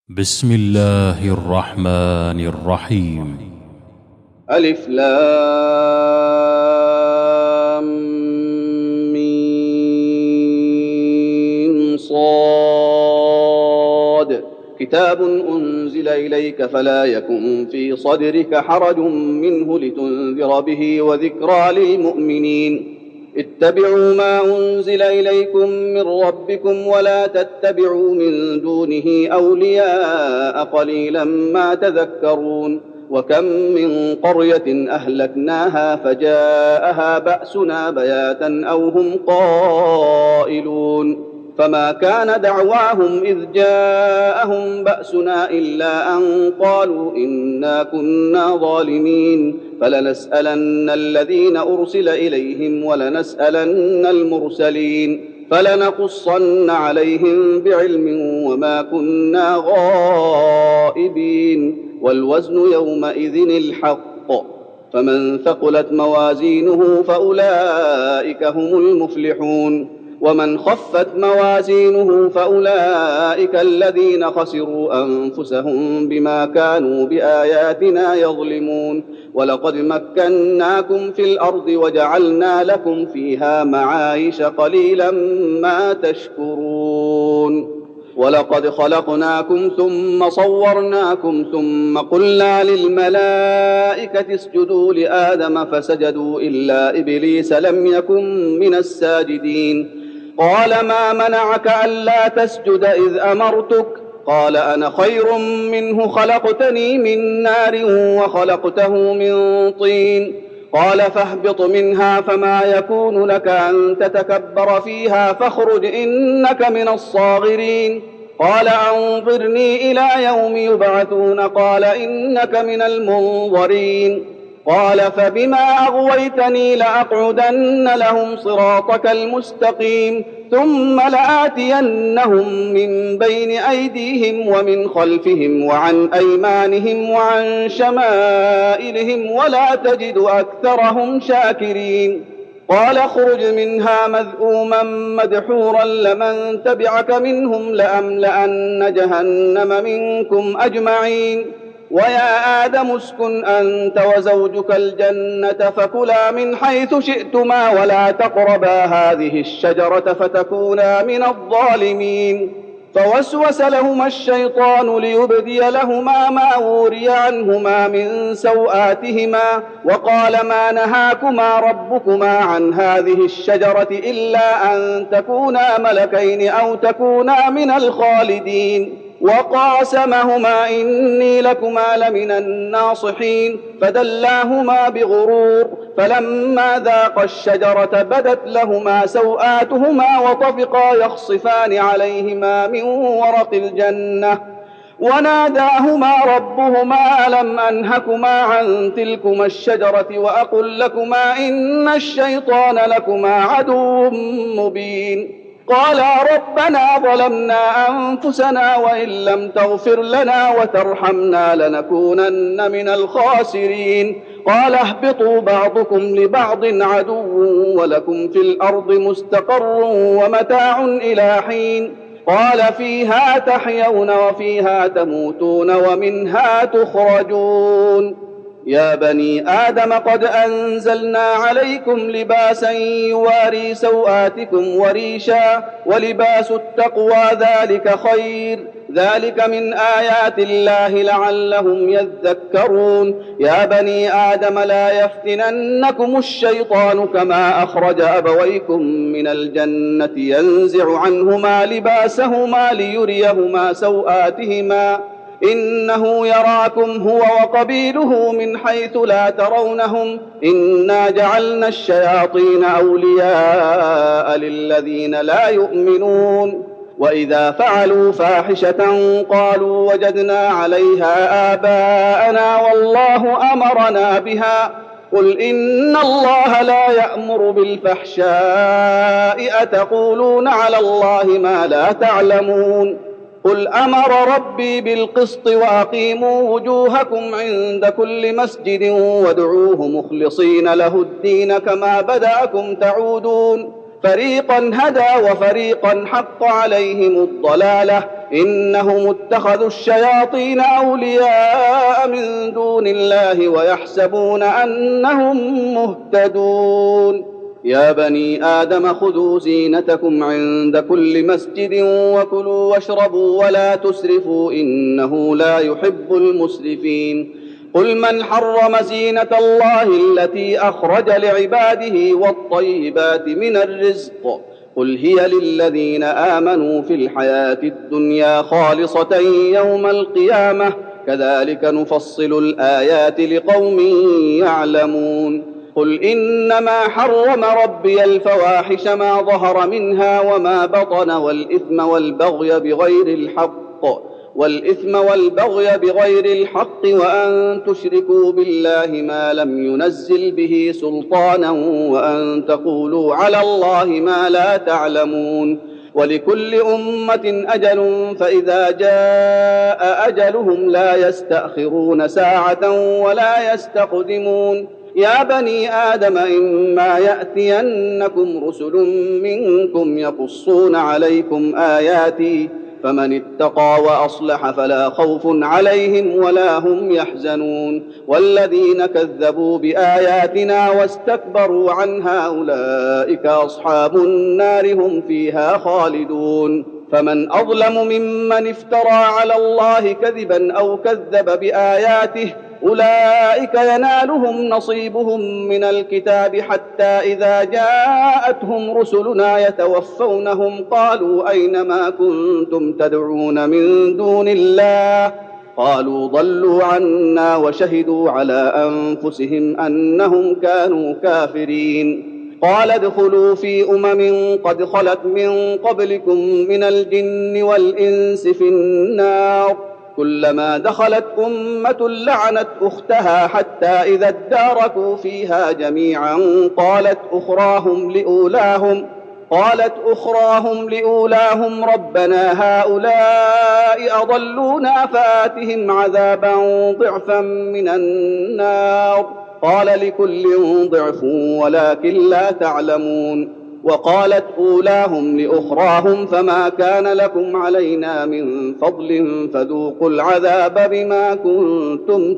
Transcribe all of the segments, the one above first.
بسم الله الرحمن الرحيم. ألف لام ميم صاد كتاب أنزل إليك فلا يكن في صدرك حرج منه لتنذر به وذكرى للمؤمنين. اتبعوا ما أنزل إليكم من ربكم ولا تتبعوا من دونه أولياء قليلا ما تذكرون. وكم من قرية أهلكناها فجاءها بأسنا بياتا أو هم قائلون فما كان دعواهم إذ جاءهم بأسنا إلا أن قالوا إنا كنا ظالمين فلنسألن الذين أرسل إليهم ولنسألن المرسلين فلنقصن عليهم بعلم وما كنا غائبين والوزن يومئذ الحق فمن ثقلت موازينه فأولئك هم المفلحون ومن خفت موازينه فأولئك الذين خسروا أنفسهم بما كانوا بآياتنا يظلمون. ولقد مكناكم في الأرض وجعلنا لكم فيها معايش قليلا ما تشكرون. ولقد خلقناكم ثم صورناكم ثم قلنا للملائكة اسجدوا لآدم فسجدوا إلا إبليس لم يكن من الساجدين. قال ما منعك ألا تسجد إذ أمرتك؟ قال أنا خير منه خلقتني من نار وخلقته من طين. قال فاهبط منها فما يكون لك أن تتكبر فيها فاخرج إنك من الصاغرين. قال أنظرني إلى يوم يبعثون قال إنك من المنظرين. قال فبما أغويتني لأقعدن لهم صراطك المستقيم ثم لآتينهم من بين أيديهم ومن خلفهم وعن أيمانهم وعن شمائلهم ولا تجد أكثرهم شاكرين. قال اخرج منها مذءوما مدحورا لمن تبعك منهم لأملأن جهنم منكم أجمعين. ويا آدم اسكن أنت وزوجك الجنة فكلا من حيث شئتما ولا تقربا هذه الشجرة فتكونا من الظالمين. فوسوس لهما الشيطان ليبدي لهما ما وري عنهما من سوآتهما وقال ما نهاكما ربكما عن هذه الشجرة إلا أن تكونا ملكين أو تكونا من الخالدين. وقاسمهما إني لكما لمن الناصحين فدلاهما بغرور فلما ذاقا الشجرة بدت لهما سوآتهما وطفقا يخصفان عليهما من ورق الجنة وناداهما ربهما ألم أنهكما عن تلكما الشجرة وأقل لكما إن الشيطان لكما عدو مبين. قالا ربنا ظلمنا أنفسنا وإن لم تغفر لنا وترحمنا لنكونن من الخاسرين. قال اهبطوا بعضكم لبعض عدو ولكم في الأرض مستقر ومتاع إلى حين. قال فيها تحيون وفيها تموتون ومنها تخرجون. يا بني آدم قد أنزلنا عليكم لباسا يواري سوآتكم وريشا ولباس التقوى ذلك خير ذلك من آيات الله لعلهم يذكرون. يا بني آدم لا يفتننكم الشيطان كما أخرج أبويكم من الجنة ينزع عنهما لباسهما ليريهما سوآتهما إنه يراكم هو وقبيله من حيث لا ترونهم إنا جعلنا الشياطين أولياء للذين لا يؤمنون. وإذا فعلوا فاحشة قالوا وجدنا عليها آباءنا والله أمرنا بها قل إن الله لا يأمر بالفحشاء أتقولون على الله ما لا تعلمون. قل أمر ربي بالقسط وأقيموا وجوهكم عند كل مسجد وادعوه مخلصين له الدين كما بدأكم تعودون فريقا هدى وفريقا حق عليهم الضلالة إنهم اتخذوا الشياطين أولياء من دون الله ويحسبون أنهم مهتدون يا بني آدم خذوا زينتكم عند كل مسجد وكلوا واشربوا ولا تسرفوا إنه لا يحب المسرفين قل من حرم زينة الله التي أخرج لعباده والطيبات من الرزق قل هي للذين آمنوا في الحياة الدنيا خالصة يوم القيامة كذلك نفصل الآيات لقوم يعلمون قل إنما حرم ربي الفواحش ما ظهر منها وما بطن والإثم والبغي بغير الحق وأن تشركوا بالله ما لم ينزل به سلطانا وأن تقولوا على الله ما لا تعلمون ولكل أمة أجل فإذا جاء أجلهم لا يستأخرون ساعة ولا يستقدمون يا بني آدم إما يأتينكم رسل منكم يقصون عليكم آياتي فمن اتقى وأصلح فلا خوف عليهم ولا هم يحزنون والذين كذبوا بآياتنا واستكبروا عنها أولئك أصحاب النار هم فيها خالدون فمن أظلم ممن افترى على الله كذبا أو كذب بآياته أولئك ينالهم نصيبهم من الكتاب حتى إذا جاءتهم رسلنا يتوفونهم قالوا أين ما كنتم تدعون من دون الله قالوا ضلوا عنا وشهدوا على أنفسهم أنهم كانوا كافرين قال ادخلوا في قد خلت من قبلكم من الجن والإنس في النار كلما دخلت أمة لعنت أختها حتى إذا اداركوا فيها جميعا قالت أخراهم لأولاهم ربنا هؤلاء أضلونا فآتهم عذابا ضعفا من النار قال لكل ضعف ولكن لا تعلمون وقالت أولاهم لأخراهم فما كان لكم علينا من فضل فذوقوا العذاب بما كنتم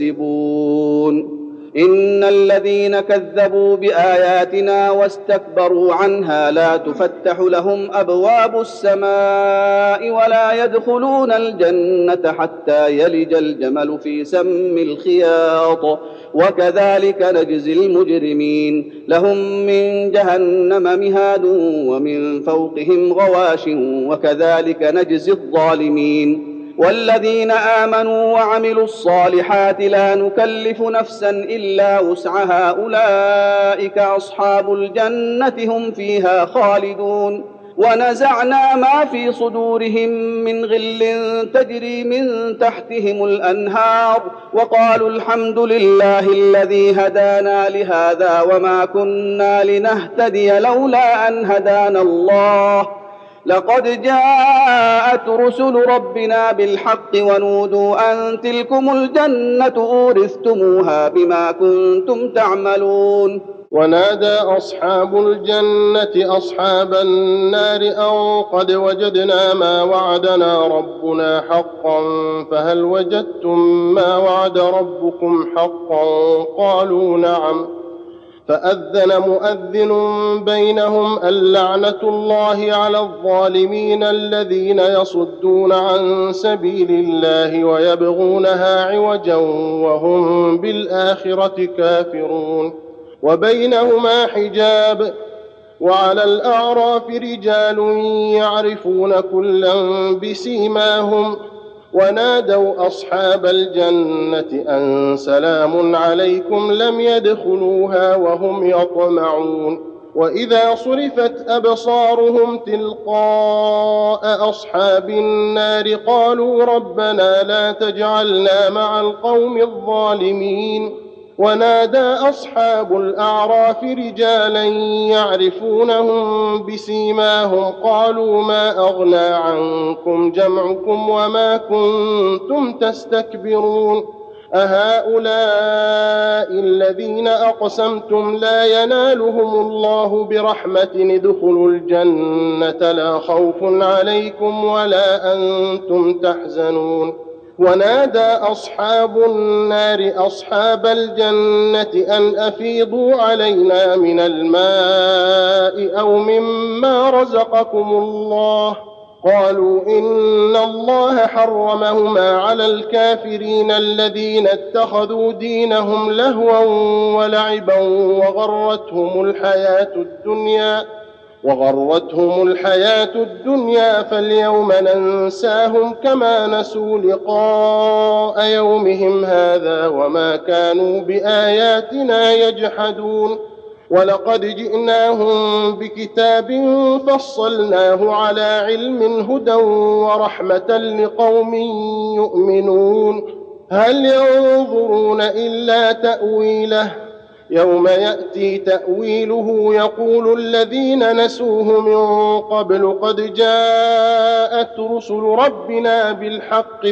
تكسبون إن الذين كذبوا بآياتنا واستكبروا عنها لا تفتح لهم أبواب السماء ولا يدخلون الجنة حتى يلج الجمل في سم الخياط وكذلك نجزي المجرمين لهم من جهنم مهاد ومن فوقهم غواش وكذلك نجزي الظالمين والذين آمنوا وعملوا الصالحات لا نكلف نفسا إلا وسعها أولئك أصحاب الجنة هم فيها خالدون ونزعنا ما في صدورهم من غل تجري من تحتهم الأنهار وقالوا الحمد لله الذي هدانا لهذا وما كنا لنهتدي لولا أن هدانا الله لقد جاءت رسل ربنا بالحق ونودوا أن تلكم الجنة أورثتموها بما كنتم تعملون ونادى أصحاب الجنة أصحاب النار أن قد وجدنا ما وعدنا ربنا حقا فهل وجدتم ما وعد ربكم حقا قالوا نعم فأذن مؤذن بينهم اللعنة الله على الظالمين الذين يصدون عن سبيل الله ويبغونها عوجا وهم بالآخرة كافرون وبينهما حجاب وعلى الأعراف رجال يعرفون كلا بسيماهم ونادوا أصحاب الجنة أن سلام عليكم لم يدخلوها وهم يطمعون وإذا صرفت أبصارهم تلقاء أصحاب النار قالوا ربنا لا تجعلنا مع القوم الظالمين ونادى أصحاب الأعراف رجالا يعرفونهم بسيماهم قالوا ما أغنى عنكم جمعكم وما كنتم تستكبرون أهؤلاء الذين أقسمتم لا ينالهم الله برحمة ادخلوا الجنة لا خوف عليكم ولا أنتم تحزنون ونادى أصحاب النار أصحاب الجنة أن أفيضوا علينا من الماء أو مما رزقكم الله قالوا إن الله حرمهما على الكافرين الذين اتخذوا دينهم لهوا ولعبا وغرتهم الحياة الدنيا فاليوم ننساهم كما نسوا لقاء يومهم هذا وما كانوا بآياتنا يجحدون ولقد جئناهم بكتاب فصلناه على علم هدى ورحمة لقوم يؤمنون هل ينظرون إلا تأويله يوم يأتي تأويله يقول الذين نسوه من قبل قد جاءت رسل ربنا بالحق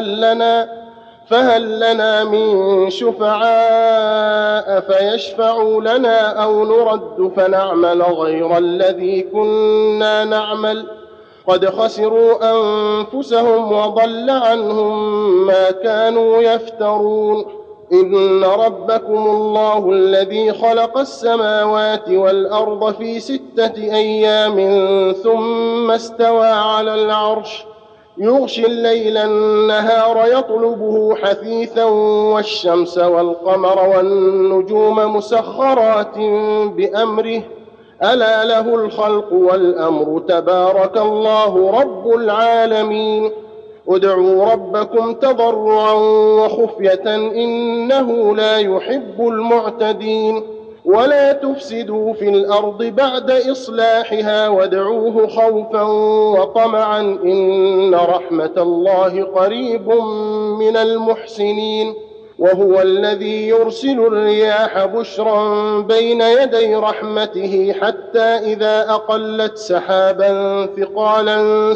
فهل لنا من شفعاء فيشفعوا لنا أو نرد فنعمل غير الذي كنا نعمل قد خسروا أنفسهم وضل عنهم ما كانوا يفترون إن ربكم الله الذي خلق السماوات والأرض في 6 أيام ثم استوى على العرش يغشي الليل النهار يطلبه حثيثا والشمس والقمر والنجوم مسخرات بأمره ألا له الخلق والأمر تبارك الله رب العالمين ادعوا ربكم تضرعا وخفية إنه لا يحب المعتدين ولا تفسدوا في الأرض بعد إصلاحها وادعوه خوفا وطمعا إن رحمة الله قريب من المحسنين وهو الذي يرسل الرياح بشرا بين يدي رحمته حتى إذا أقلت سحابا ثقالا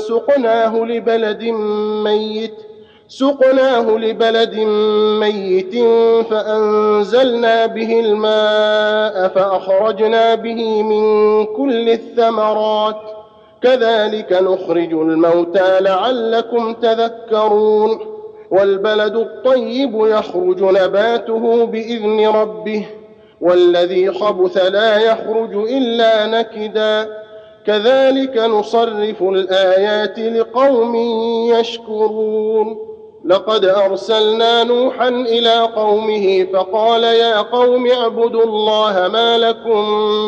سقناه لبلد ميت فأنزلنا به الماء فأخرجنا به من كل الثمرات كذلك نخرج الموتى لعلكم تذكرون والبلد الطيب يخرج نباته بإذن ربه والذي خبث لا يخرج إلا نكدا كذلك نصرف الآيات لقوم يشكرون لقد أرسلنا نوحا إلى قومه فقال يا قوم اعبدوا الله ما لكم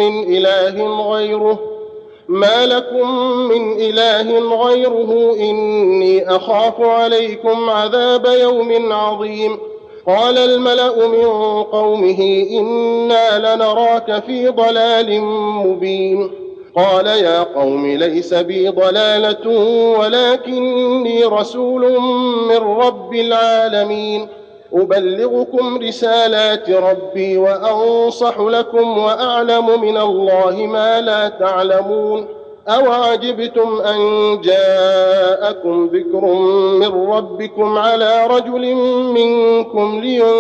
من إله غيره إني أخاف عليكم عذاب يوم عظيم قال الملأ من قومه إنا لنراك في ضلال مبين قال يا قوم ليس بي ضلالة ولكني رسول من رب العالمين أبلغكم رسالات ربي وأنصح لكم وأعلم من الله ما لا تعلمون أوعجبتم أن جاءكم ذكر من ربكم على رجل منكم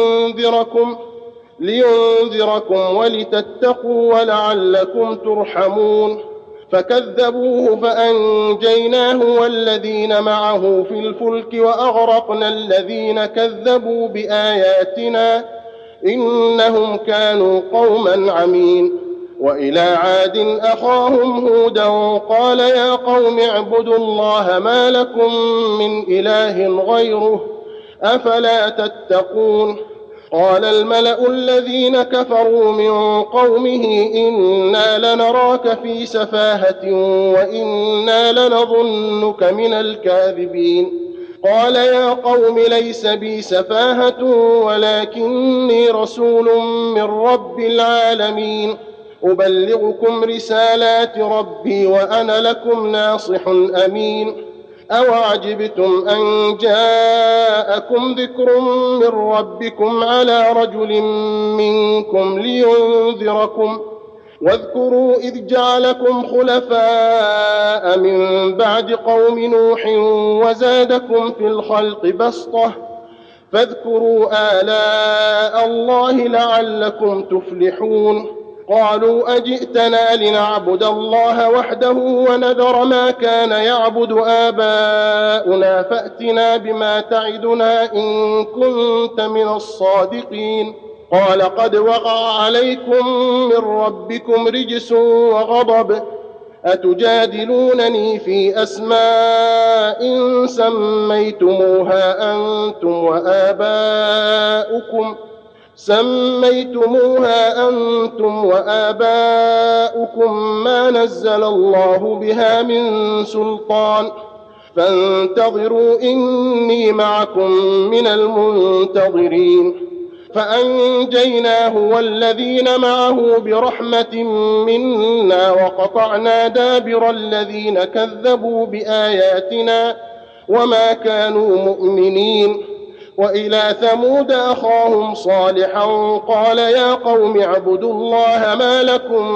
لينذركم ولتتقوا ولعلكم ترحمون فكذبوه فأنجيناه والذين معه في الفلك وأغرقنا الذين كذبوا بآياتنا إنهم كانوا قوما عمين وإلى عاد أخاهم هودا قال يا قوم اعبدوا الله ما لكم من إله غيره أفلا تتقون قال الملأ الذين كفروا من قومه إنا لنراك في سفاهة وإنا لنظنك من الكاذبين قال يا قوم ليس بي سفاهة ولكني رسول من رب العالمين أبلغكم رسالات ربي وأنا لكم ناصح أمين أوعجبتم أن جاءكم ذكر من ربكم على رجل منكم لينذركم واذكروا إذ جعلكم خلفاء من بعد قوم نوح وزادكم في الخلق بسطة فاذكروا آلاء الله لعلكم تفلحون. قالوا أجئتنا لنعبد الله وحده ونذر ما كان يعبد آباؤنا فأتنا بما تعدنا إن كنت من الصادقين. قال قد وقع عليكم من ربكم رجس وغضب أتجادلونني في أسماء سميتموها أنتم وآباؤكم ما نزل الله بها من سلطان فانتظروا إني معكم من المنتظرين. فأنجيناه والذين معه برحمة منا وقطعنا دابر الذين كذبوا بآياتنا وما كانوا مؤمنين. وإلى ثمود أخاهم صالحا قال يا قوم اعبدوا الله ما لكم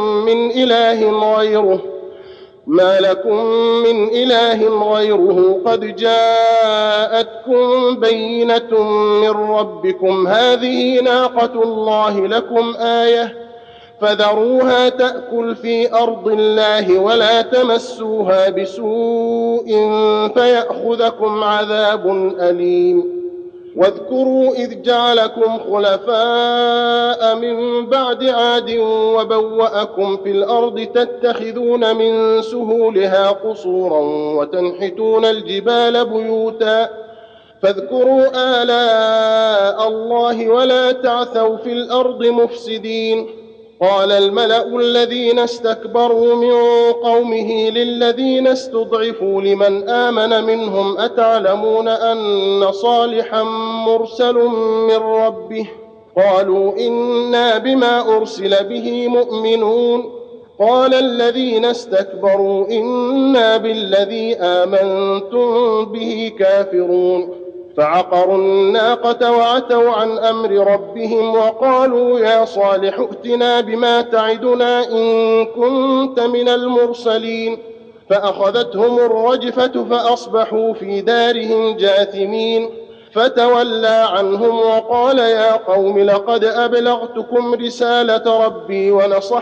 من إله غيره قد جاءتكم بينة من ربكم هذه ناقة الله لكم آية فذروها تأكل في أرض الله ولا تمسوها بسوء فيأخذكم عذاب أليم. واذكروا إذ جعلكم خلفاء من بعد عاد وبوأكم في الأرض تتخذون من سهولها قصورا وتنحتون الجبال بيوتا فاذكروا آلاء الله ولا تعثوا في الأرض مفسدين. قال الملأ الذين استكبروا من قومه للذين استضعفوا لمن آمن منهم أتعلمون أن صالحا مرسل من ربه قالوا إنا بما أرسل به مؤمنون. قال الذين استكبروا إنا بالذي آمنتم به كافرون. فعقروا الناقة وعتوا عن أمر ربهم وقالوا يا صالح ائتنا بما تعدنا إن كنت من المرسلين. فأخذتهم الرجفة فأصبحوا في دارهم جاثمين. فتولى عنهم وقال يا قوم لقد أبلغتكم رسالة ربي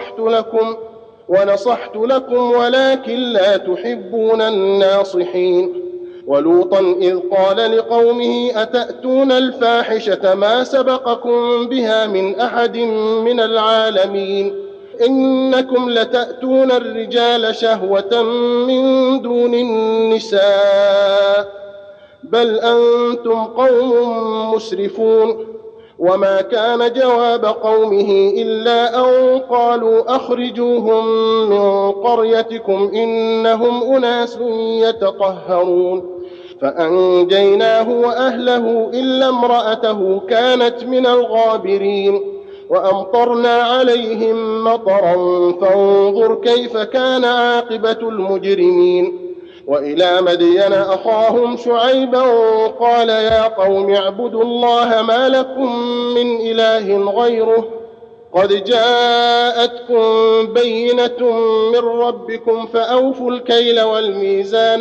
ونصحت لكم ولكن لا تحبون الناصحين. ولوطا إذ قال لقومه أتأتون الفاحشة ما سبقكم بها من أحد من العالمين إنكم لتأتون الرجال شهوة من دون النساء بل أنتم قوم مسرفون. وما كان جواب قومه إلا أن قالوا أخرجوهم من قريتكم إنهم أناس يتطهرون. فأنجيناه وأهله إلا امرأته كانت من الغابرين. وأمطرنا عليهم مطرا فانظر كيف كان عاقبة المجرمين. وإلى مدين أخاهم شعيبا قال يا قوم اعبدوا الله ما لكم من إله غيره قد جاءتكم بينة من ربكم فأوفوا الكيل والميزان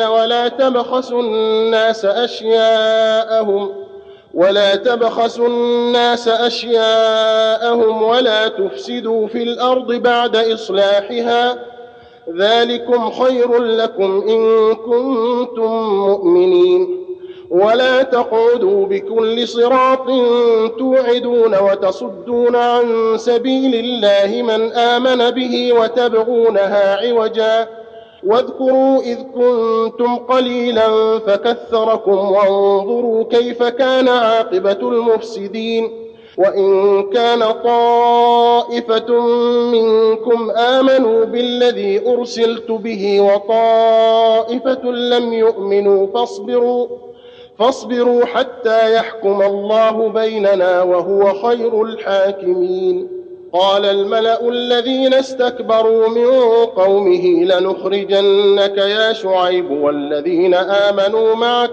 ولا تبخسوا الناس أشياءهم ولا تفسدوا في الأرض بعد إصلاحها ذلكم خير لكم إن كنتم مؤمنين. ولا تقعدوا بكل صراط توعدون وتصدون عن سبيل الله من آمن به وتبغونها عوجا واذكروا إذ كنتم قليلا فكثركم وانظروا كيف كان عاقبة المفسدين. وإن كان طائفة منكم آمنوا بالذي أرسلت به وطائفة لم يؤمنوا فاصبروا حتى يحكم الله بيننا وهو خير الحاكمين. قال الملأ الذين استكبروا من قومه لنخرجنك يا شعيب والذين آمنوا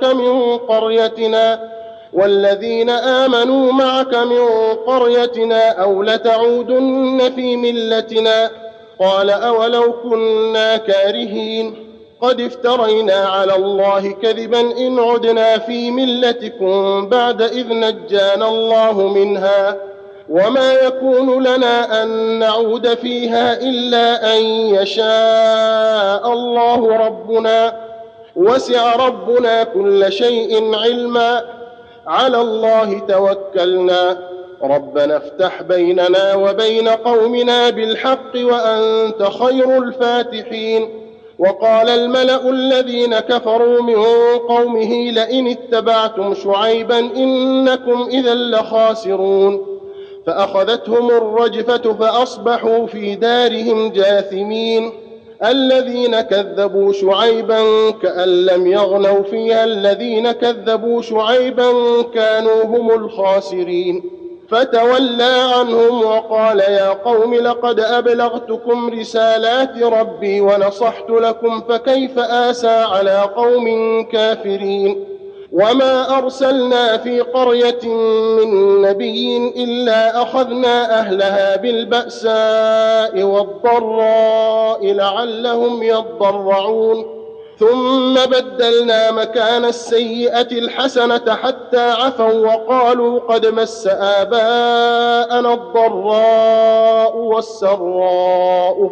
معك من قريتنا أو لتعودن في ملتنا قال أولو كنا كارهين. قد افترينا على الله كذبا إن عدنا في ملتكم بعد إذ نجانا الله منها وما يكون لنا أن نعود فيها إلا أن يشاء الله ربنا وسع ربنا كل شيء علما على الله توكلنا ربنا افتح بيننا وبين قومنا بالحق وأنت خير الفاتحين وقال الملأ الذين كفروا من قومه لئن اتبعتم شعيبا إنكم إذا لخاسرون فأخذتهم الرجفة فأصبحوا في دارهم جاثمين الذين كذبوا شعيبا كأن لم يغنوا فيها الذين كذبوا شعيبا كانوا هم الخاسرين فتولى عنهم وقال يا قوم لقد أبلغتكم رسالات ربي ونصحت لكم فكيف آسى على قوم كافرين وما أرسلنا في قرية من نبي إلا أخذنا أهلها بالبأساء والضراء لعلهم يضرعون ثم بدلنا مكان السيئة الحسنة حتى عفوا وقالوا قد مس آباءنا الضراء والسراء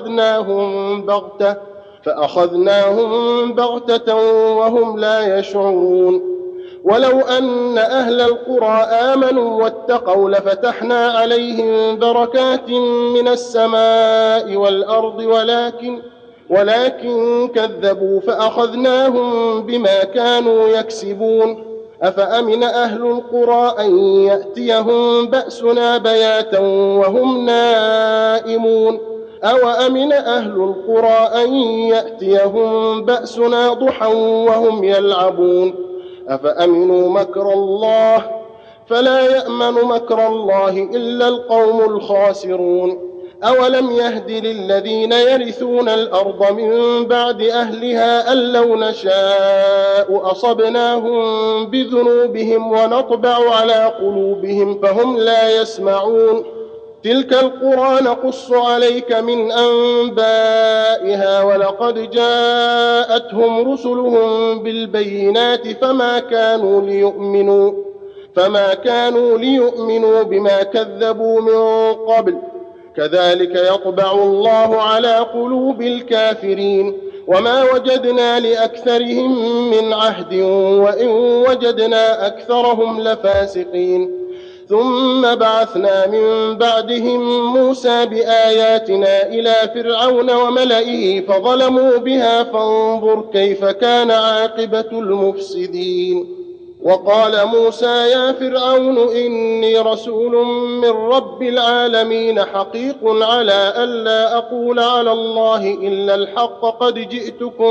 فأخذناهم بغتة وهم لا يشعرون ولو أن أهل القرى آمنوا واتقوا لفتحنا عليهم بركات من السماء والأرض ولكن كذبوا فأخذناهم بما كانوا يكسبون أفأمن أهل القرى أن يأتيهم بأسنا بياتا وهم نائمون أوأمن أهل القرى أن يأتيهم بأسنا ضحى وهم يلعبون أفأمنوا مكر الله فلا يأمن مكر الله إلا القوم الخاسرون أولم يهد للذين يرثون الأرض من بعد أهلها أن لو نشاء أصبناهم بذنوبهم ونطبع على قلوبهم فهم لا يسمعون تلك القرى نقص عليك من أنبائها ولقد جاءتهم رسلهم بالبينات فما كانوا ليؤمنوا بما كذبوا من قبل كذلك يطبع الله على قلوب الكافرين وما وجدنا لأكثرهم من عهد وإن وجدنا أكثرهم لفاسقين ثم بعثنا من بعدهم موسى بآياتنا إلى فرعون وملئه فظلموا بها فانظر كيف كان عاقبة المفسدين وقال موسى يا فرعون إني رسول من رب العالمين حقيق على ألا أقول على الله إلا الحق قد جئتكم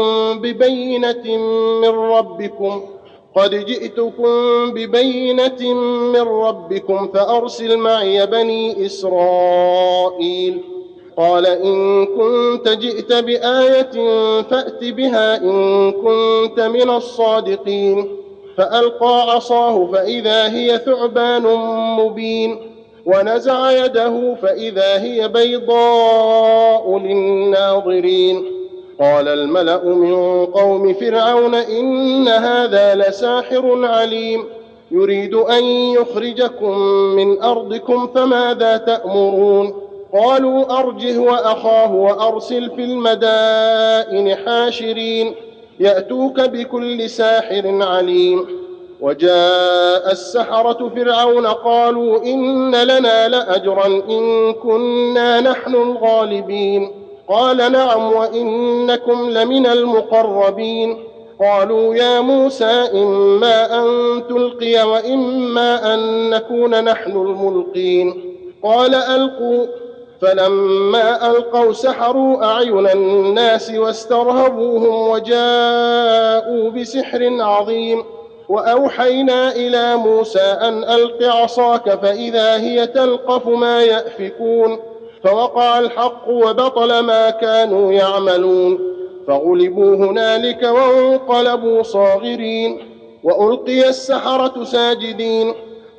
ببينة من ربكم فأرسل معي بني إسرائيل قال إن كنت جئت بآية فأت بها إن كنت من الصادقين فألقى عصاه فإذا هي ثعبان مبين ونزع يده فإذا هي بيضاء للناظرين قال الملأ من قوم فرعون إن هذا لساحر عليم يريد أن يخرجكم من أرضكم فماذا تأمرون قالوا أرجه وأخاه وأرسل في المدائن حاشرين يأتوك بكل ساحر عليم وجاء السحرة فرعون قالوا إن لنا لأجرا إن كنا نحن الغالبين قال نعم وإنكم لمن المقربين قالوا يا موسى إما أن تلقي وإما أن نكون نحن الملقين قال ألقوا فلما ألقوا سحروا أعين الناس واسترهبوهم وجاءوا بسحر عظيم وأوحينا إلى موسى أن ألق عصاك فإذا هي تلقف ما يأفكون فوقع الحق وبطل ما كانوا يعملون فغلبوا هنالك وانقلبوا صاغرين وألقي السحرة ساجدين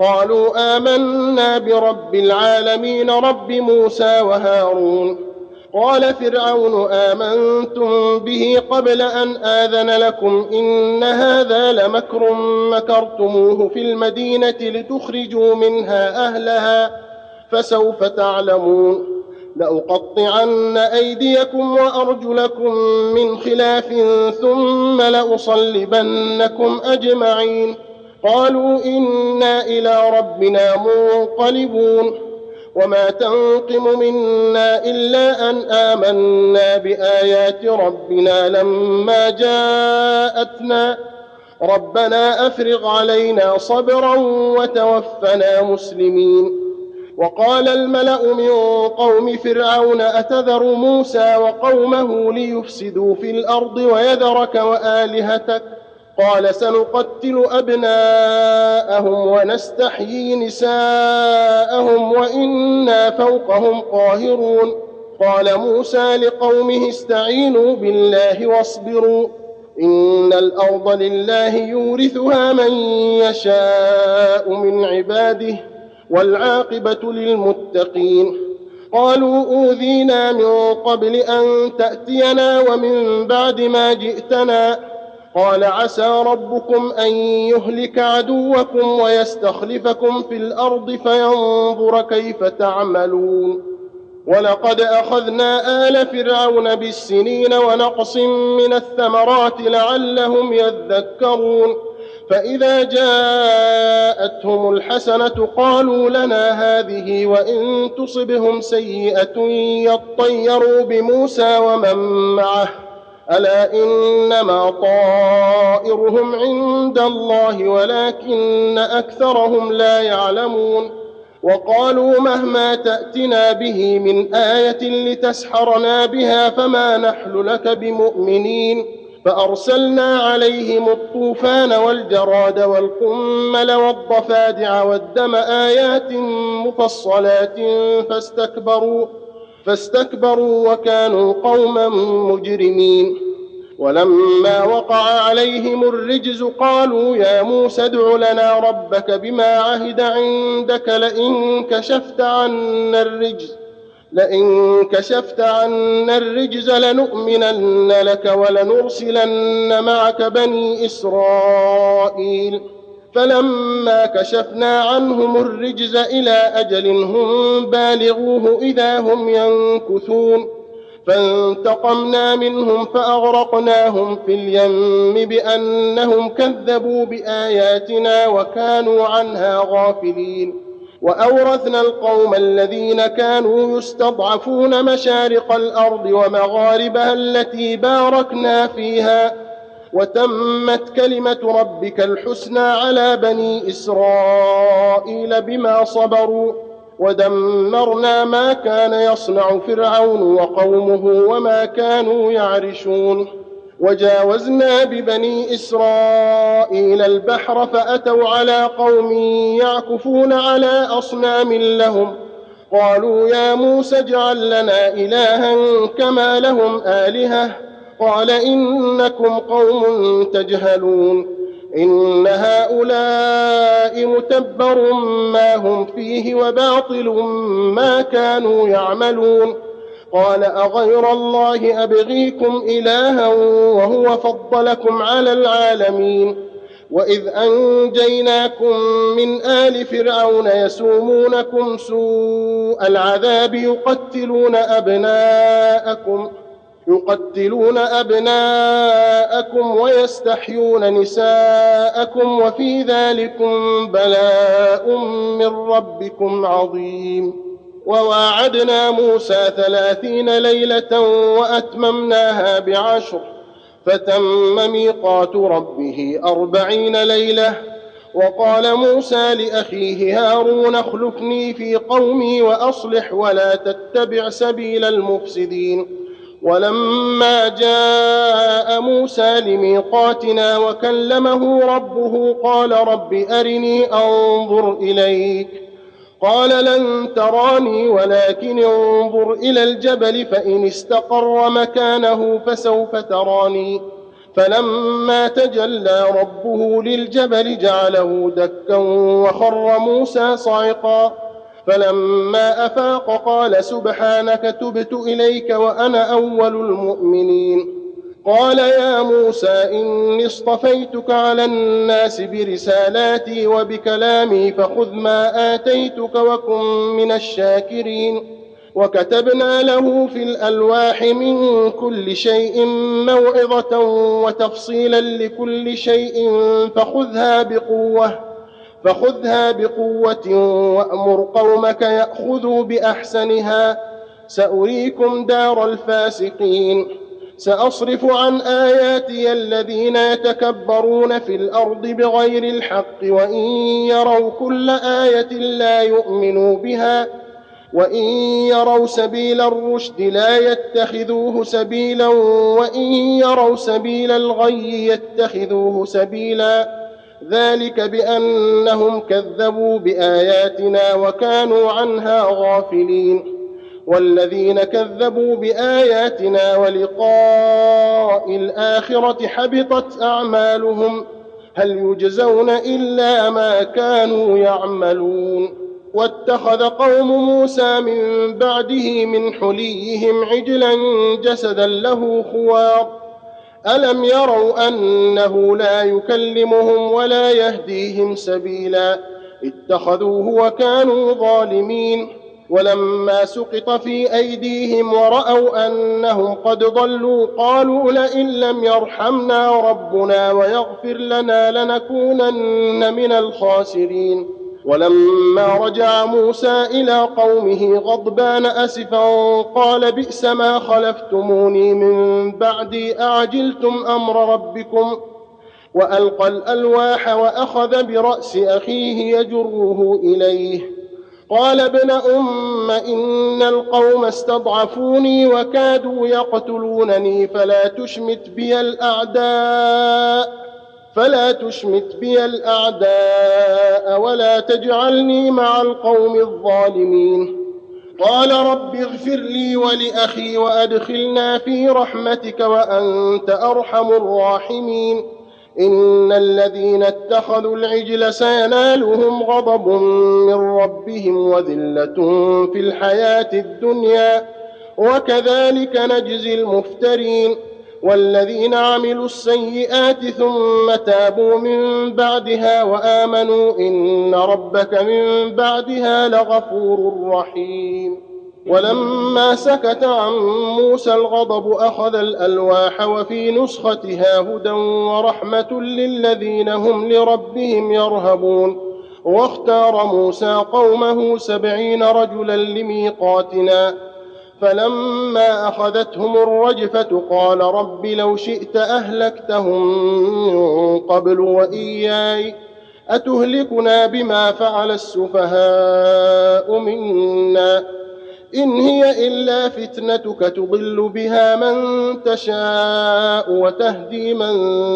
قالوا آمنا برب العالمين رب موسى وهارون قال فرعون آمنتم به قبل أن آذن لكم إن هذا لمكر مكرتموه في المدينة لتخرجوا منها أهلها فسوف تعلمون لأقطعن أيديكم وأرجلكم من خلاف ثم لأصلبنكم أجمعين قالوا إنا إلى ربنا منقلبون وما تنقم منا إلا أن آمنا بآيات ربنا لما جاءتنا ربنا أفرغ علينا صبرا وتوفنا مسلمين وقال الملأ من قوم فرعون أتذر موسى وقومه ليفسدوا في الأرض ويذرك وآلهتك قال سنقتل أبناءهم ونستحيي نساءهم وإنا فوقهم قاهرون قال موسى لقومه استعينوا بالله واصبروا إن الأرض لله يورثها من يشاء من عباده والعاقبة للمتقين قالوا أوذينا من قبل أن تأتينا ومن بعد ما جئتنا قال عسى ربكم أن يهلك عدوكم ويستخلفكم في الأرض فينظر كيف تعملون ولقد أخذنا آل فرعون بالسنين ونقص من الثمرات لعلهم يذكرون فإذا جاءتهم الحسنة قالوا لنا هذه وإن تصبهم سيئة يطيروا بموسى ومن معه ألا إنما طائرهم عند الله ولكن أكثرهم لا يعلمون وقالوا مهما تأتنا به من آية لتسحرنا بها فما نحن لك بمؤمنين فأرسلنا عليهم الطوفان والجراد والقمل والضفادع والدم آيات مفصلات فاستكبروا وكانوا قوما مجرمين ولما وقع عليهم الرجز قالوا يا موسى ادع لنا ربك بما عهد عندك لئن كشفت عنا الرجز لنؤمنن لك ولنرسلن معك بني إسرائيل فلما كشفنا عنهم الرجز إلى أجل هم بالغوه إذا هم ينكثون فانتقمنا منهم فأغرقناهم في اليم بأنهم كذبوا بآياتنا وكانوا عنها غافلين وأورثنا القوم الذين كانوا يستضعفون مشارق الأرض ومغاربها التي باركنا فيها وتمت كلمة ربك الحسنى على بني إسرائيل بما صبروا ودمرنا ما كان يصنع فرعون وقومه وما كانوا يعرشون وجاوزنا ببني إسرائيل البحر فأتوا على قوم يعكفون على أصنام لهم قالوا يا موسى اجعل لنا إلها كما لهم آلهة قال إنكم قوم تجهلون إن هؤلاء متبر ما هم فيه وباطل ما كانوا يعملون قال أغير الله أبغيكم إلها وهو فضلكم على العالمين وإذ أنجيناكم من آل فرعون يسومونكم سوء العذاب يقتلون أبناءكم ويستحيون نساءكم وفي ذلكم بلاء من ربكم عظيم وواعدنا موسى 30 ليلة وأتممناها ب10 فتم ميقات ربه 40 ليلة وقال موسى لأخيه هارون اخلفني في قومي وأصلح ولا تتبع سبيل المفسدين ولما جاء موسى لميقاتنا وكلمه ربه قال رب أرني أنظر إليك قال لن تراني ولكن انظر إلى الجبل فإن استقر مكانه فسوف تراني فلما تجلى ربه للجبل جعله دكا وخر موسى صعقا فلما أفاق قال سبحانك تبت إليك وأنا أول المؤمنين. قال يا موسى إني اصطفيتك على الناس برسالاتي وبكلامي فخذ ما آتيتك وكن من الشاكرين. وكتبنا له في الألواح من كل شيء موعظة وتفصيلا لكل شيء فخذها بقوة وأمر قومك يأخذوا بأحسنها سأريكم دار الفاسقين. سأصرف عن آياتي الذين يتكبرون في الأرض بغير الحق وإن يروا كل آية لا يؤمنوا بها وإن يروا سبيل الرشد لا يتخذوه سبيلا وإن يروا سبيل الغي يتخذوه سبيلا ذلك بأنهم كذبوا بآياتنا وكانوا عنها غافلين. والذين كذبوا بآياتنا ولقاء الآخرة حبطت أعمالهم هل يجزون إلا ما كانوا يعملون. واتخذ قوم موسى من بعده من حليهم عجلا جسدا له خوار ألم يروا أنه لا يكلمهم ولا يهديهم سبيلا اتخذوه وكانوا ظالمين. ولما سقط في أيديهم ورأوا أنهم قد ضلوا قالوا لئن لم يرحمنا ربنا ويغفر لنا لنكونن من الخاسرين. ولما رجع موسى إلى قومه غضبان أسفا قال بئس ما خلفتموني من بعدي أعجلتم أمر ربكم وألقى الألواح وأخذ برأس أخيه يجره إليه قال ابن أم إن القوم استضعفوني وكادوا يقتلونني فلا تشمت بي الأعداء ولا تجعلني مع القوم الظالمين. قال رب اغفر لي ولأخي وأدخلنا في رحمتك وأنت أرحم الراحمين. إن الذين اتخذوا العجل سينالهم غضب من ربهم وذلة في الحياة الدنيا وكذلك نجزي المفترين. والذين عملوا السيئات ثم تابوا من بعدها وآمنوا إن ربك من بعدها لغفور رحيم. ولما سكت عن موسى الغضب أخذ الألواح وفي نسختها هدى ورحمة للذين هم لربهم يرهبون. واختار موسى قومه 70 رجلا لميقاتنا فلما أخذتهم الرجفة قال رب لو شئت أهلكتهم من قبل وإياي أتهلكنا بما فعل السفهاء منا إن هي إلا فتنتك تضل بها من تشاء وتهدي من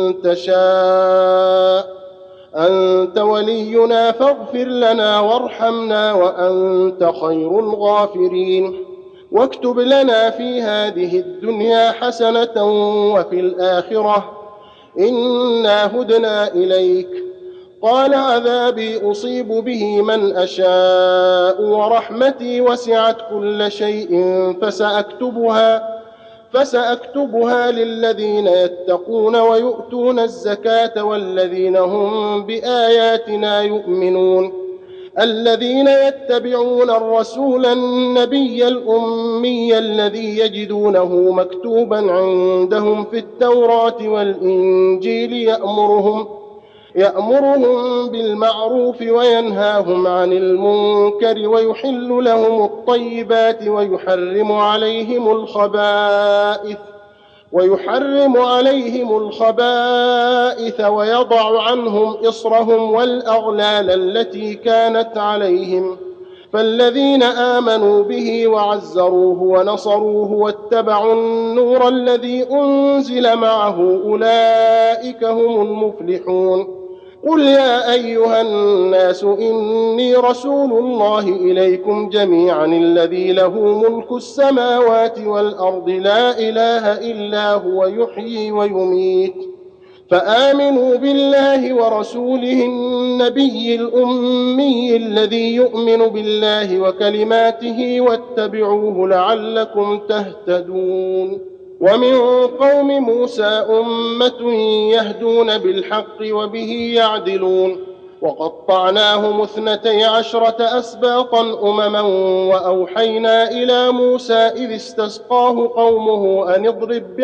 تشاء أنت ولينا فاغفر لنا وارحمنا وأنت خير الغافرين. واكتب لنا في هذه الدنيا حسنة وفي الآخرة إنا هدنا إليك. قال عذابي أصيب به من أشاء ورحمتي وسعت كل شيء فسأكتبها للذين يتقون ويؤتون الزكاة والذين هم بآياتنا يؤمنون. الذين يتبعون الرسول النبي الأمي الذي يجدونه مكتوبا عندهم في التوراة والإنجيل يأمرهم بالمعروف وينهاهم عن المنكر ويحل لهم الطيبات ويحرم عليهم الخبائث ويضع عنهم إصرهم والأغلال التي كانت عليهم. فالذين آمنوا به وعزروه ونصروه واتبعوا النور الذي أنزل معه أولئك هم المفلحون. قل يا أيها الناس إني رسول الله إليكم جميعا الذي له ملك السماوات والأرض لا إله إلا هو يحيي ويميت فآمنوا بالله ورسوله النبي الأمي الذي يؤمن بالله وكلماته واتبعوه لعلكم تهتدون. ومن قوم موسى أمة يهدون بالحق وبه يعدلون. وقطعناهم 12 أسباطا أمما وأوحينا إلى موسى إذ استسقاه قومه أن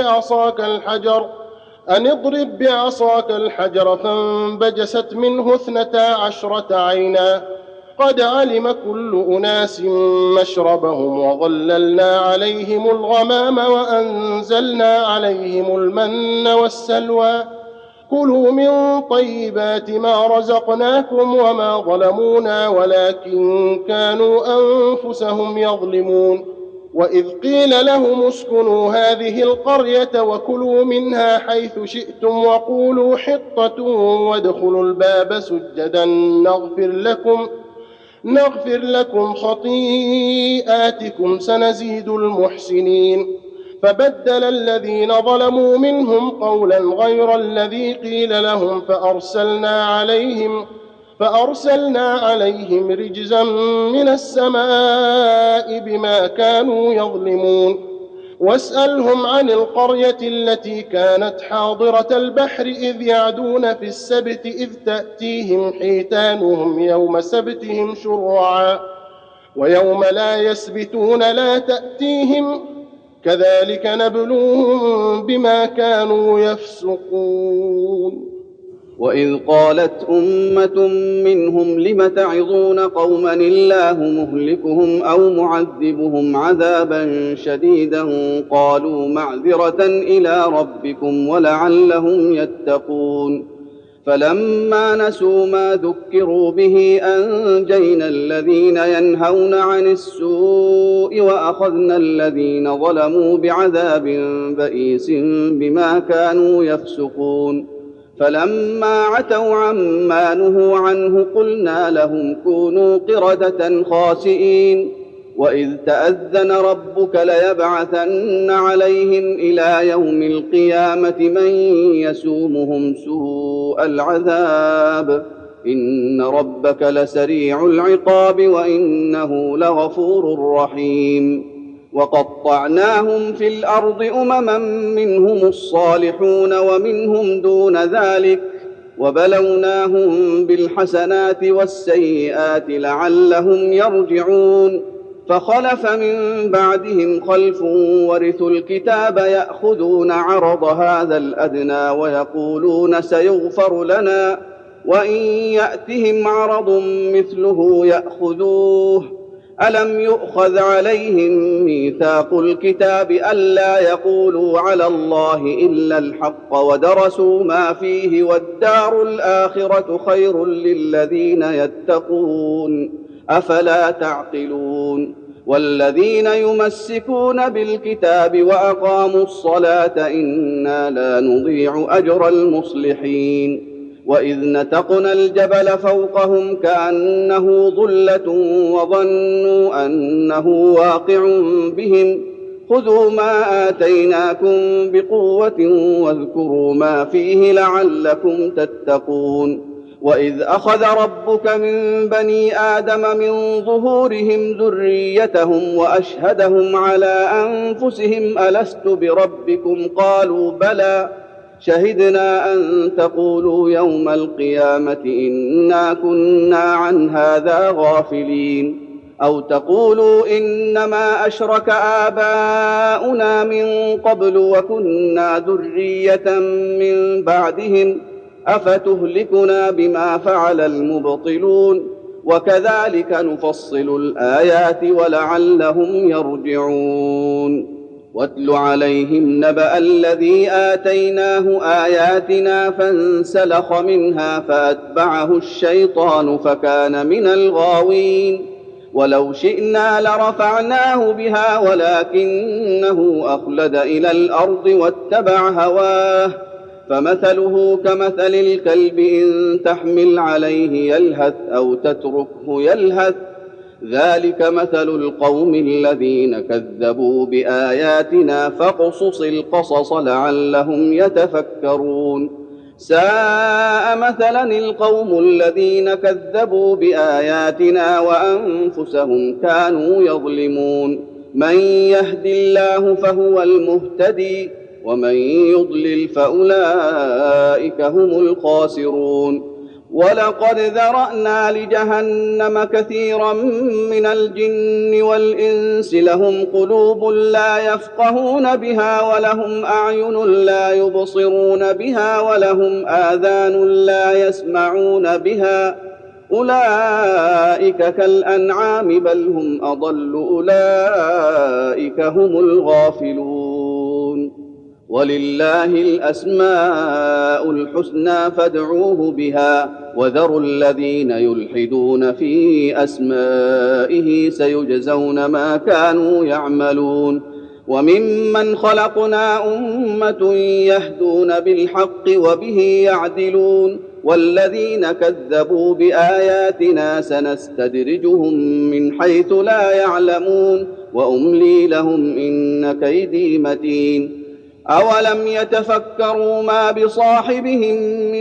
اضرب بعصاك الحجر فانبجست منه 12 عينا قد علم كل أناس مشربهم وظللنا عليهم الغمام وأنزلنا عليهم المن والسلوى كلوا من طيبات ما رزقناكم وما ظلمونا ولكن كانوا أنفسهم يظلمون. وإذ قيل لهم اسكنوا هذه القرية وكلوا منها حيث شئتم وقولوا حطة وادخلوا الباب سجدا نغفر لكم خطيئاتكم سنزيد المحسنين. فبدل الذين ظلموا منهم قولا غير الذي قيل لهم فأرسلنا عليهم رجزا من السماء بما كانوا يظلمون. واسألهم عن القرية التي كانت حاضرة البحر إذ يعدون في السبت إذ تأتيهم حيتانهم يوم سبتهم شرعا ويوم لا يسبتون لا تأتيهم كذلك نبلوهم بما كانوا يفسقون. وإذ قالت أمة منهم لم تعظون قوما الله مهلكهم أو معذبهم عذابا شديدا قالوا معذرة إلى ربكم ولعلهم يتقون. فلما نسوا ما ذكروا به أنجينا الذين ينهون عن السوء وأخذنا الذين ظلموا بعذاب بئيس بما كانوا يفسقون. فلما عتوا عما نهوا عنه قلنا لهم كونوا قردة خاسئين. وإذ تأذن ربك ليبعثن عليهم إلى يوم القيامة من يسومهم سوء العذاب إن ربك لسريع العقاب وإنه لغفور رحيم. وقطعناهم في الأرض أمما منهم الصالحون ومنهم دون ذلك وبلوناهم بالحسنات والسيئات لعلهم يرجعون. فخلف من بعدهم خلف ورثوا الكتاب يأخذون عرض هذا الأدنى ويقولون سيغفر لنا وإن يأتهم عرض مثله يأخذوه. ألم يؤخذ عليهم ميثاق الكتاب ألا يقولوا على الله إلا الحق ودرسوا ما فيه والدار الآخرة خير للذين يتقون أفلا تعقلون. والذين يمسكون بالكتاب وأقاموا الصلاة إنا لا نضيع أجر المصلحين. وإذ نتقنا الجبل فوقهم كأنه ظلة وظنوا أنه واقع بهم خذوا ما آتيناكم بقوة واذكروا ما فيه لعلكم تتقون. وإذ أخذ ربك من بني آدم من ظهورهم ذريتهم وأشهدهم على أنفسهم ألست بربكم قالوا بلى شهدنا أن تقولوا يوم القيامة إنا كنا عن هذا غافلين أو تقولوا إنما أشرك آباؤنا من قبل وكنا ذرية من بعدهم أفتهلكنا بما فعل المبطلون وكذلك نفصل الآيات ولعلهم يرجعون. واتل عليهم نبأ الذي آتيناه آياتنا فانسلخ منها فأتبعه الشيطان فكان من الغاوين. ولو شئنا لرفعناه بها ولكنه أخلد إلى الأرض واتبع هواه فمثله كمثل الكلب إن تحمل عليه يلهث أو تتركه يلهث ذلك مثل القوم الذين كذبوا بآياتنا فاقصص القصص لعلهم يتفكرون. ساء مثلا القوم الذين كذبوا بآياتنا وأنفسهم كانوا يظلمون. من يهد الله فهو المهتدي ومن يضلل فأولئك هم الخاسرون. ولقد ذرأنا لجهنم كثيرا من الجن والإنس لهم قلوب لا يفقهون بها ولهم أعين لا يبصرون بها ولهم آذان لا يسمعون بها أولئك كالأنعام بل هم أضل أولئك هم الغافلون. ولله الأسماء الحسنى فادعوه بها وذروا الذين يلحدون في أسمائه سيجزون ما كانوا يعملون. وممن خلقنا أمة يهدون بالحق وبه يعدلون والذين كذبوا بآياتنا سنستدرجهم من حيث لا يعلمون وأملي لهم إن كيدي متين. أولم يتفكروا ما بصاحبهم من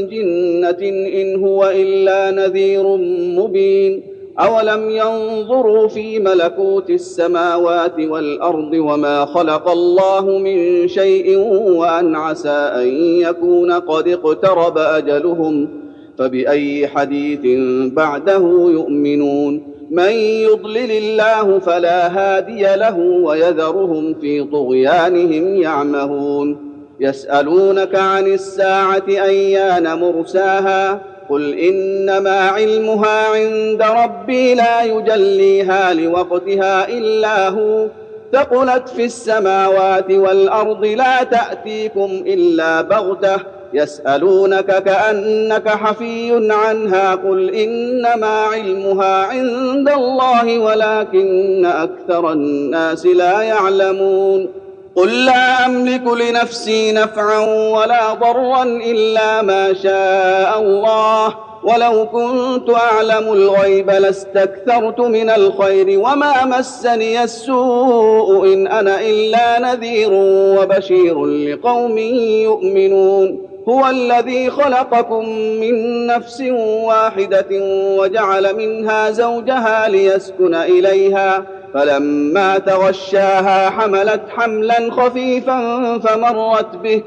جنة إن هو إلا نذير مبين. أولم ينظروا في ملكوت السماوات والأرض وما خلق الله من شيء وأن عسى أن يكون قد اقترب أجلهم فبأي حديث بعده يؤمنون. من يضلل الله فلا هادي له ويذرهم في طغيانهم يعمهون. يسألونك عن الساعة أيان مرساها قل إنما علمها عند ربي لا يجليها لوقتها إلا هو ثقلت في السماوات والأرض لا تأتيكم إلا بغتة يسألونك كأنك حفي عنها قل إنما علمها عند الله ولكن أكثر الناس لا يعلمون. قل لا أملك لنفسي نفعا ولا ضرا إلا ما شاء الله ولو كنت أعلم الغيب لاستكثرت من الخير وما مسني السوء إن أنا إلا نذير وبشير لقوم يؤمنون. هو الذي خلقكم من نفس واحدة وجعل منها زوجها ليسكن إليها فلما تغشاها حملت حملا خفيفا فمرت به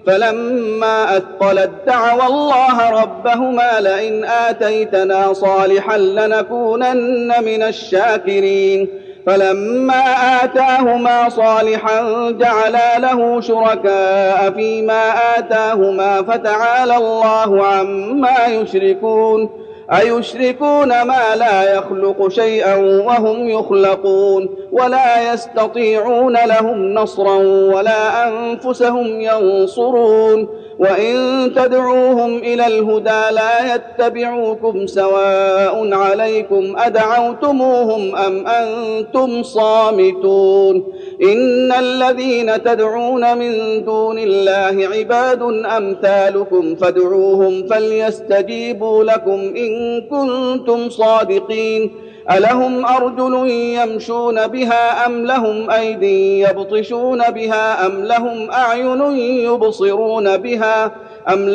فلما أثقلت دعوا الله ربهما لئن آتيتنا صالحا لنكونن من الشاكرين. فلما آتاهما صالحا جعلا له شركاء فيما آتاهما فتعالى الله عما يشركون. أيشركون ما لا يخلق شيئا وهم يخلقون ولا يستطيعون لهم نصرا ولا أنفسهم ينصرون. وإن تدعوهم إلى الهدى لا يتبعوكم سواء عليكم أدعوتموهم أم أنتم صامتون. إن الذين تدعون من دون الله عباد أمثالكم فادعوهم فليستجيبوا لكم إن كنتم صادقين. ألهم أرجل يمشون بها أم لهم أيدي يبطشون بها أم لهم أعين يبصرون بها أم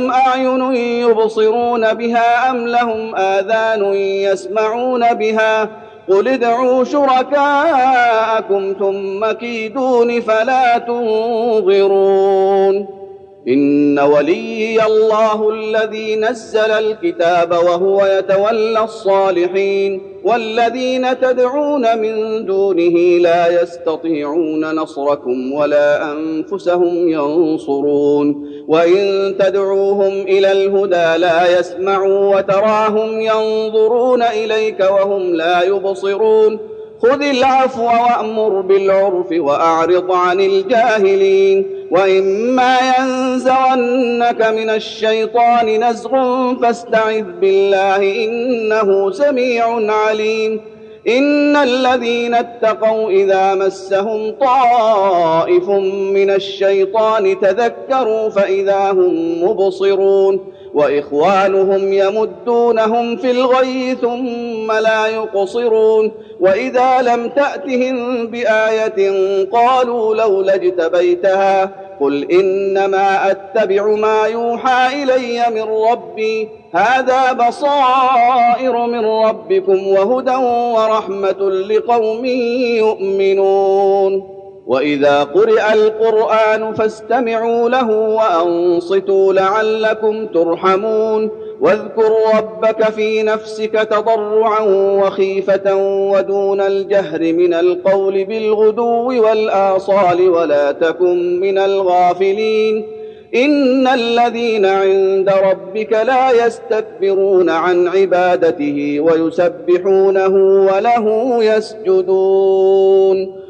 لهم آذان يسمعون بها قل ادعوا شركاءكم ثم كيدون فلا تنظرون. إن وليي الله الذي نزل الكتاب وهو يتولى الصالحين والذين تدعون من دونه لا يستطيعون نصركم ولا أنفسهم ينصرون. وإن تدعوهم إلى الهدى لا يسمعوا وتراهم ينظرون إليك وهم لا يبصرون. خذ العفو وأمر بالعرف وأعرض عن الجاهلين. وإما ينزغنك من الشيطان نزغ فاستعذ بالله إنه سميع عليم. إن الذين اتقوا إذا مسهم طائف من الشيطان تذكروا فإذا هم مبصرون وإخوانهم يمدونهم في الغي ثم لا يقصرون. وإذا لم تأتهم بآية قالوا لولا اجتبيتها قل إنما أتبع ما يوحى إلي من ربي هذا بصائر من ربكم وهدى ورحمة لقوم يؤمنون وإذا قرئ القرآن فاستمعوا له وأنصتوا لعلكم ترحمون واذكر ربك في نفسك تضرعا وخيفة ودون الجهر من القول بالغدو والآصال ولا تكن من الغافلين إن الذين عند ربك لا يستكبرون عن عبادته ويسبحونه وله يسجدون